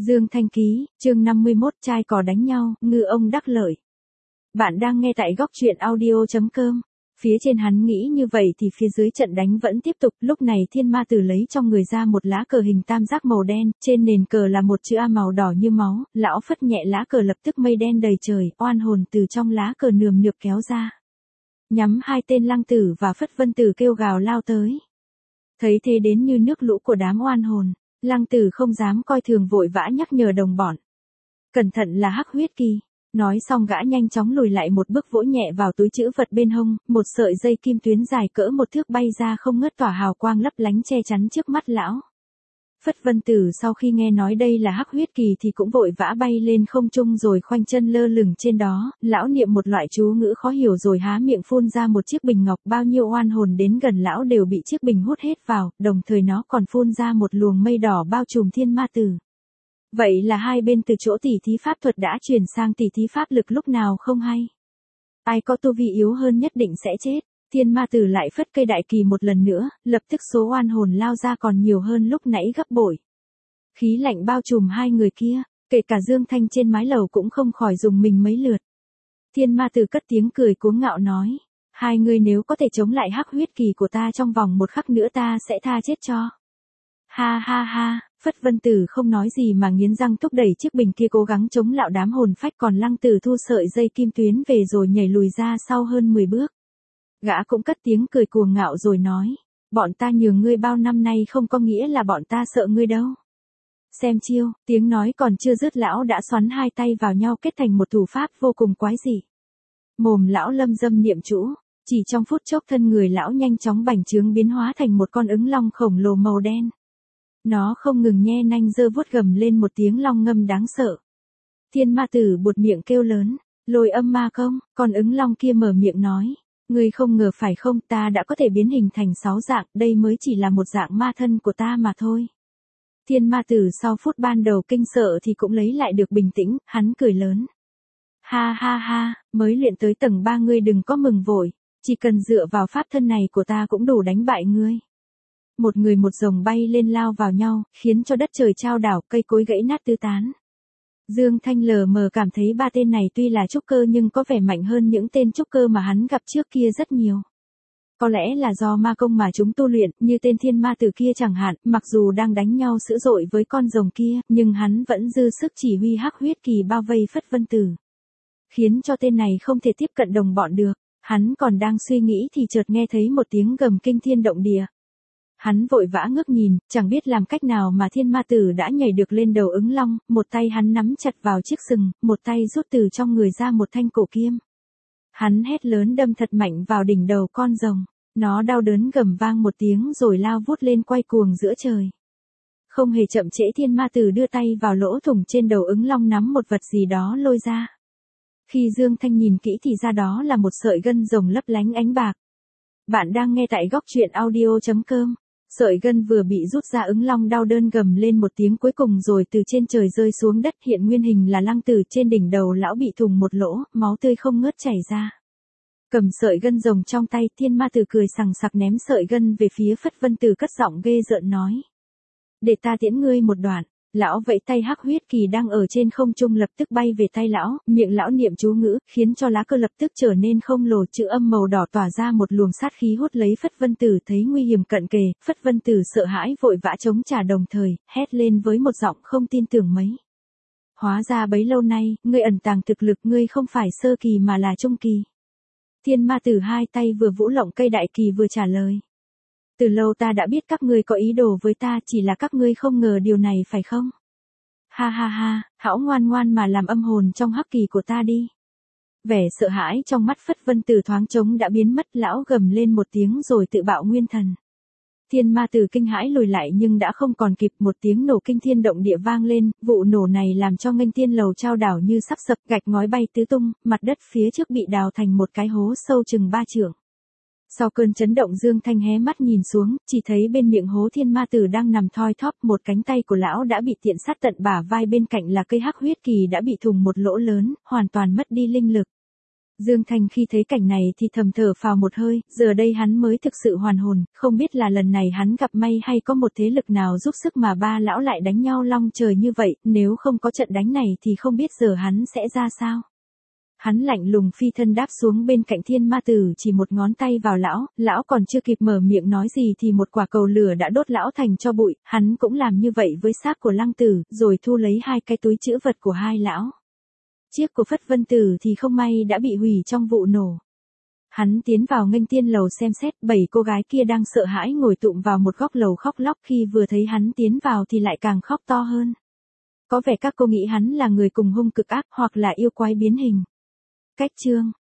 Dương Thanh Ký, chương 51 trai cò đánh nhau, ngư ông đắc lợi. Bạn đang nghe tại góc truyện audio.com. Phía trên hắn nghĩ như vậy thì phía dưới trận đánh vẫn tiếp tục. Lúc này Thiên Ma Tử lấy trong người ra một lá cờ hình tam giác màu đen, trên nền cờ là một chữ A màu đỏ như máu. Lão phất nhẹ lá cờ, lập tức mây đen đầy trời, oan hồn từ trong lá cờ nườm nượp kéo ra, nhắm hai tên Lăng Tử và Phất Vân Tử kêu gào lao tới. Thấy thế đến như nước lũ của đám oan hồn, Lăng Tử không dám coi thường, vội vã nhắc nhở đồng bọn. Cẩn thận là hắc huyết kỳ. Nói xong gã nhanh chóng lùi lại một bước, vỗ nhẹ vào túi trữ vật bên hông, một sợi dây kim tuyến dài cỡ một thước bay ra không ngớt, tỏa hào quang lấp lánh che chắn trước mắt lão. Phất Vân Tử sau khi nghe nói đây là hắc huyết kỳ thì cũng vội vã bay lên không trung rồi khoanh chân lơ lửng trên đó. Lão niệm một loại chú ngữ khó hiểu rồi há miệng phun ra một chiếc bình ngọc, bao nhiêu oan hồn đến gần lão đều bị chiếc bình hút hết vào, đồng thời nó còn phun ra một luồng mây đỏ bao trùm Thiên Ma Tử. Vậy là hai bên từ chỗ tỉ thí pháp thuật đã chuyển sang tỉ thí pháp lực lúc nào không hay. Ai có tu vi yếu hơn nhất định sẽ chết. Thiên Ma Tử lại phất cây đại kỳ một lần nữa, lập tức số oan hồn lao ra còn nhiều hơn lúc nãy gấp bội. Khí lạnh bao trùm hai người kia, kể cả Dương Thanh trên mái lầu cũng không khỏi dùng mình mấy lượt. Thiên Ma Tử cất tiếng cười cuống ngạo nói, hai người nếu có thể chống lại hắc huyết kỳ của ta trong vòng một khắc nữa ta sẽ tha chết cho. Ha ha ha. Phất Vân Tử không nói gì mà nghiến răng thúc đẩy chiếc bình kia cố gắng chống lạo đám hồn phách, còn Lăng Tử thu sợi dây kim tuyến về rồi nhảy lùi ra sau hơn 10 bước. Gã cũng cất tiếng cười cuồng ngạo rồi nói, bọn ta nhường ngươi bao năm nay không có nghĩa là bọn ta sợ ngươi đâu. Xem chiêu. Tiếng nói còn chưa dứt lão đã xoắn hai tay vào nhau kết thành một thủ pháp vô cùng quái dị. Mồm lão lâm dâm niệm chú, chỉ trong phút chốc thân người lão nhanh chóng bành trướng biến hóa thành một con ứng long khổng lồ màu đen. Nó không ngừng nhe nanh giơ vuốt gầm lên một tiếng long ngâm đáng sợ. Thiên Ma Tử buột miệng kêu lớn, Lôi Âm Ma Công. Con ứng long kia mở miệng nói, ngươi không ngờ phải không, ta đã có thể biến hình thành 6 dạng, đây mới chỉ là một dạng ma thân của ta mà thôi. Thiên Ma Tử sau phút ban đầu kinh sợ thì cũng lấy lại được bình tĩnh, hắn cười lớn. Ha ha ha, mới luyện tới tầng 3 ngươi đừng có mừng vội, chỉ cần dựa vào pháp thân này của ta cũng đủ đánh bại ngươi. Một người một rồng bay lên lao vào nhau, khiến cho đất trời chao đảo, cây cối gãy nát tứ tán. Dương Thanh lờ mờ cảm thấy ba tên này tuy là trúc cơ nhưng có vẻ mạnh hơn những tên trúc cơ mà hắn gặp trước kia rất nhiều. Có lẽ là do ma công mà chúng tu luyện, như tên Thiên Ma Tử kia chẳng hạn, mặc dù đang đánh nhau dữ dội với con rồng kia, nhưng hắn vẫn dư sức chỉ huy hắc huyết kỳ bao vây Phất Vân Tử, khiến cho tên này không thể tiếp cận đồng bọn được. Hắn còn đang suy nghĩ thì chợt nghe thấy một tiếng gầm kinh thiên động địa. Hắn vội vã ngước nhìn, chẳng biết làm cách nào mà Thiên Ma Tử đã nhảy được lên đầu ứng long, một tay hắn nắm chặt vào chiếc sừng, một tay rút từ trong người ra một thanh cổ kiếm. Hắn hét lớn đâm thật mạnh vào đỉnh đầu con rồng, nó đau đớn gầm vang một tiếng rồi lao vút lên quay cuồng giữa trời. Không hề chậm trễ, Thiên Ma Tử đưa tay vào lỗ thủng trên đầu ứng long nắm một vật gì đó lôi ra. Khi Dương Thanh nhìn kỹ thì ra đó là một sợi gân rồng lấp lánh ánh bạc. Bạn đang nghe tại góc truyện audio.com. Sợi gân vừa bị rút ra, ứng long đau đớn gầm lên một tiếng cuối cùng rồi từ trên trời rơi xuống đất, hiện nguyên hình là Lăng Tử, trên đỉnh đầu lão bị thủng một lỗ, máu tươi không ngớt chảy ra. Cầm sợi gân rồng trong tay, Thiên Ma Tử cười sằng sặc ném sợi gân về phía Phất Vân Tử, cất giọng ghê rợn nói, để ta tiễn ngươi một đoạn. Lão vẫy tay, hắc huyết kỳ đang ở trên không trung lập tức bay về tay lão, miệng lão niệm chú ngữ, khiến cho lá cờ lập tức trở nên không lồ, chữ âm màu đỏ tỏa ra một luồng sát khí hút lấy Phất Vân Tử. Thấy nguy hiểm cận kề, Phất Vân Tử sợ hãi vội vã chống trả, đồng thời hét lên với một giọng không tin tưởng mấy. Hóa ra bấy lâu nay, ngươi ẩn tàng thực lực, ngươi không phải sơ kỳ mà là trung kỳ. Thiên Ma Tử hai tay vừa vũ lộng cây đại kỳ vừa trả lời. Từ lâu ta đã biết các ngươi có ý đồ với ta, chỉ là các ngươi không ngờ điều này phải không? Ha ha ha, hãy ngoan ngoan mà làm âm hồn trong hắc kỳ của ta đi. Vẻ sợ hãi trong mắt Phất Vân Tử thoáng trống đã biến mất, lão gầm lên một tiếng rồi tự bạo nguyên thần. Thiên Ma Tử kinh hãi lùi lại nhưng đã không còn kịp, một tiếng nổ kinh thiên động địa vang lên, vụ nổ này làm cho nghênh thiên lầu chao đảo như sắp sập, gạch ngói bay tứ tung, mặt đất phía trước bị đào thành một cái hố sâu chừng 3 trượng. Sau cơn chấn động, Dương Thanh hé mắt nhìn xuống, chỉ thấy bên miệng hố Thiên Ma Tử đang nằm thoi thóp, một cánh tay của lão đã bị tiện sát tận bả vai, bên cạnh là cây hắc huyết kỳ đã bị thủng một lỗ lớn, hoàn toàn mất đi linh lực. Dương Thanh khi thấy cảnh này thì thầm thở phào một hơi, giờ đây hắn mới thực sự hoàn hồn, không biết là lần này hắn gặp may hay có một thế lực nào giúp sức mà ba lão lại đánh nhau long trời như vậy, nếu không có trận đánh này thì không biết giờ hắn sẽ ra sao. Hắn lạnh lùng phi thân đáp xuống bên cạnh Thiên Ma Tử, chỉ một ngón tay vào lão còn chưa kịp mở miệng nói gì thì một quả cầu lửa đã đốt lão thành tro bụi, hắn cũng làm như vậy với xác của Lăng Tử, rồi thu lấy hai cái túi trữ vật của hai lão. Chiếc của Phất Vân Tử thì không may đã bị hủy trong vụ nổ. Hắn tiến vào nghênh tiên lầu xem xét, 7 cô gái kia đang sợ hãi ngồi tụm vào một góc lầu khóc lóc, khi vừa thấy hắn tiến vào thì lại càng khóc to hơn. Có vẻ các cô nghĩ hắn là người cùng hung cực ác hoặc là yêu quái biến hình. Cách chương